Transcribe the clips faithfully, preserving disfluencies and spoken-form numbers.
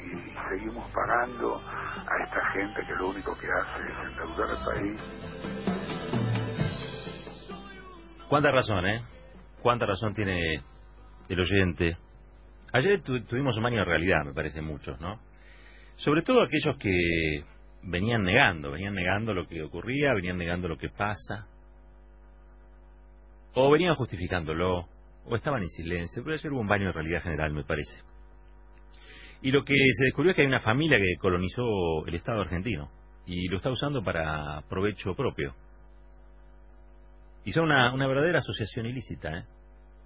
y seguimos pagando a esta gente que lo único que hace es endeudar al país. Cuánta razón, ¿eh? Cuánta razón tiene el oyente. Ayer tu, tuvimos un baño de realidad, me parece, muchos, ¿no? Sobre todo aquellos que venían negando, venían negando lo que ocurría, venían negando lo que pasa, o venían justificándolo, o estaban en silencio, pero ayer hubo un baño de realidad general, me parece. Y lo que se descubrió es que hay una familia que colonizó el Estado argentino, y lo está usando para provecho propio. Y son una, una verdadera asociación ilícita, ¿eh?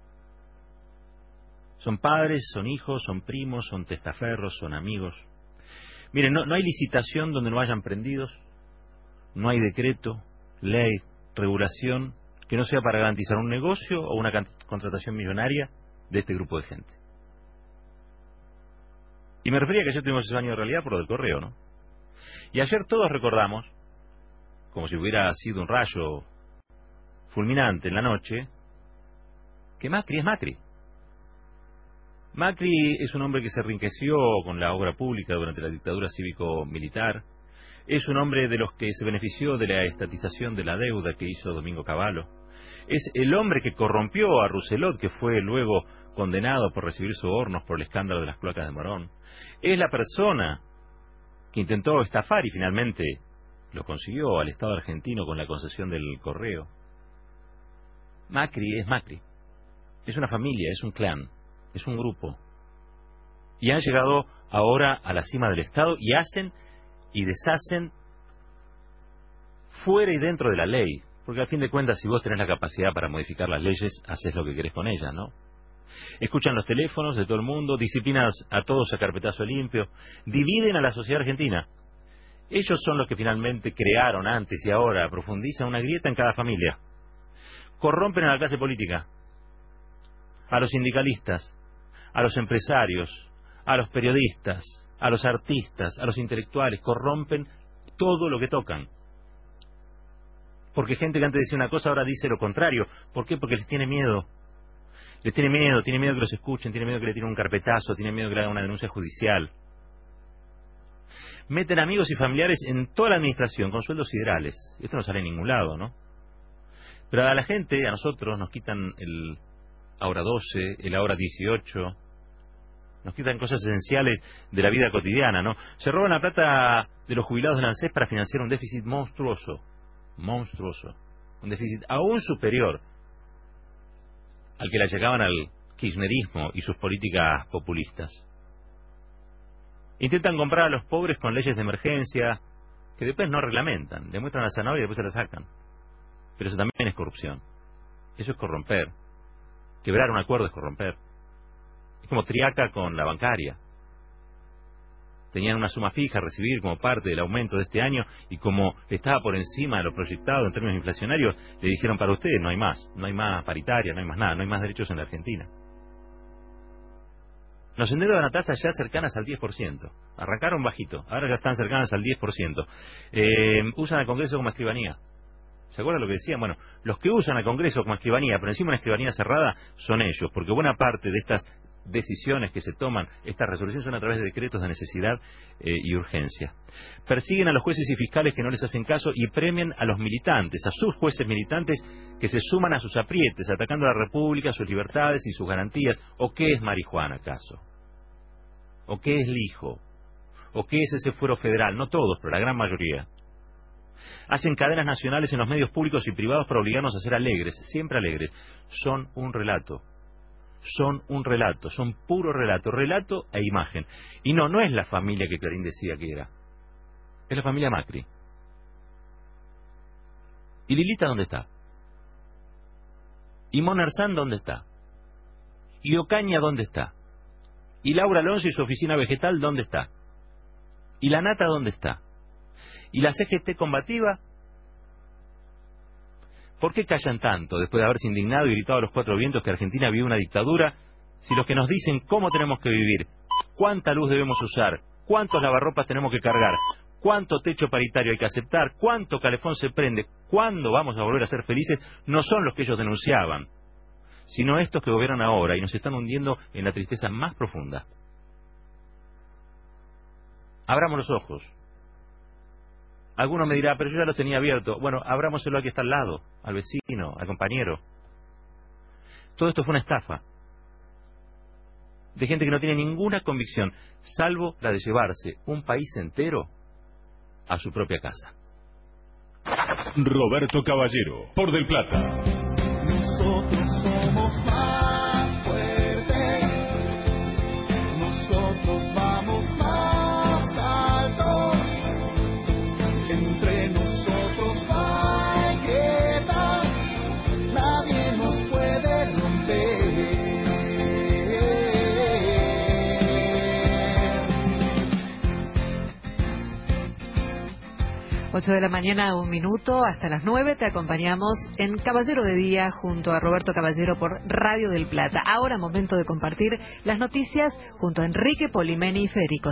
Son padres, son hijos, son primos, son testaferros, son amigos. Miren, no, no hay licitación donde no hayan prendidos, no hay decreto, ley, regulación que no sea para garantizar un negocio o una contratación millonaria de este grupo de gente. Y me refería que ayer tuvimos ese baño de realidad por lo del correo, ¿no? Y ayer todos recordamos, como si hubiera sido un rayo fulminante en la noche, que Macri es Macri. Macri es un hombre que se enriqueció con la obra pública durante la dictadura cívico-militar. Es un hombre de los que se benefició de la estatización de la deuda que hizo Domingo Cavallo. Es el hombre que corrompió a Rousselot, que fue luego condenado por recibir sobornos por el escándalo de las cloacas de Morón. Es la persona que intentó estafar y finalmente lo consiguió al Estado argentino con la concesión del correo. Macri es Macri. Es una familia, es un clan, es un grupo. Y han llegado ahora a la cima del Estado y hacen y deshacen fuera y dentro de la ley. Porque al fin de cuentas, si vos tenés la capacidad para modificar las leyes, haces lo que querés con ellas, ¿no? Escuchan los teléfonos de todo el mundo, disciplinan a todos a carpetazo limpio, dividen a la sociedad argentina. Ellos son los que finalmente crearon antes y ahora, profundizan una grieta en cada familia. Corrompen a la clase política, a los sindicalistas, a los empresarios, a los periodistas, a los artistas, a los intelectuales, corrompen todo lo que tocan. Porque gente que antes decía una cosa ahora dice lo contrario. ¿Por qué? Porque les tiene miedo. Les tiene miedo, tiene miedo que los escuchen, tiene miedo que le tiren un carpetazo, tiene miedo que le hagan una denuncia judicial. Meten amigos y familiares en toda la administración con sueldos siderales. Esto no sale en ningún lado, ¿no? Pero a la gente, a nosotros, nos quitan el ahora doce, el ahora dieciocho, nos quitan cosas esenciales de la vida cotidiana, ¿no? Se roban la plata de los jubilados del ANSES para financiar un déficit monstruoso, monstruoso, un déficit aún superior al que le llegaban al kirchnerismo y sus políticas populistas. Intentan comprar a los pobres con leyes de emergencia que después no reglamentan, le muestran la zanahoria y después se la sacan. Pero eso también es corrupción. Eso es corromper. Quebrar un acuerdo es corromper. Es como Triaca con la bancaria. Tenían una suma fija a recibir como parte del aumento de este año y como estaba por encima de lo proyectado en términos inflacionarios, le dijeron para ustedes no hay más, no hay más paritaria, no hay más nada, no hay más derechos en la Argentina. Nos endeudan a tasas ya cercanas al diez por ciento. Arrancaron bajito, ahora ya están cercanas al diez por ciento. Eh, usan al Congreso como escribanía. ¿Se acuerdan lo que decían? Bueno, los que usan al Congreso como escribanía, pero encima una escribanía cerrada, son ellos, porque buena parte de estas decisiones que se toman, estas resoluciones son a través de decretos de necesidad eh, y urgencia. Persiguen a los jueces y fiscales que no les hacen caso y premian a los militantes, a sus jueces militantes que se suman a sus aprietes, atacando a la República, sus libertades y sus garantías. ¿O qué es marihuana, acaso? ¿O qué es lijo? ¿O qué es ese fuero federal? No todos, pero la gran mayoría. Hacen cadenas nacionales en los medios públicos y privados para obligarnos a ser alegres, siempre alegres. Son un relato. Son un relato, son puro relato, relato e imagen. Y no, no es la familia que Clarín decía que era. Es la familia Macri. ¿Y Lilita dónde está? ¿Y Mona Arzán dónde está? ¿Y Ocaña dónde está? ¿Y Laura Alonso y su oficina vegetal dónde está? ¿Y la Nata dónde está? ¿Y la C G T combativa? ¿Por qué callan tanto después de haberse indignado y gritado a los cuatro vientos que Argentina vive una dictadura, si los que nos dicen cómo tenemos que vivir, cuánta luz debemos usar, cuántos lavarropas tenemos que cargar, cuánto techo paritario hay que aceptar, cuánto calefón se prende, cuándo vamos a volver a ser felices, no son los que ellos denunciaban, sino estos que gobiernan ahora y nos están hundiendo en la tristeza más profunda? Abramos los ojos. Alguno me dirá, pero yo ya los tenía abiertos. Bueno, abrámoselo al que está al lado, al vecino, al compañero. Todo esto fue una estafa. De gente que no tiene ninguna convicción, salvo la de llevarse un país entero a su propia casa. Roberto Caballero, por Del Plata. Nosotros somos más fuertes, nosotros vamos más alto, entre nosotros no hay guerra, nadie nos puede romper. ocho de la mañana, un minuto, hasta las nueve te acompañamos en Caballero de Día junto a Roberto Caballero por Radio del Plata. Ahora momento de compartir las noticias junto a Enrique Polimeni y Federico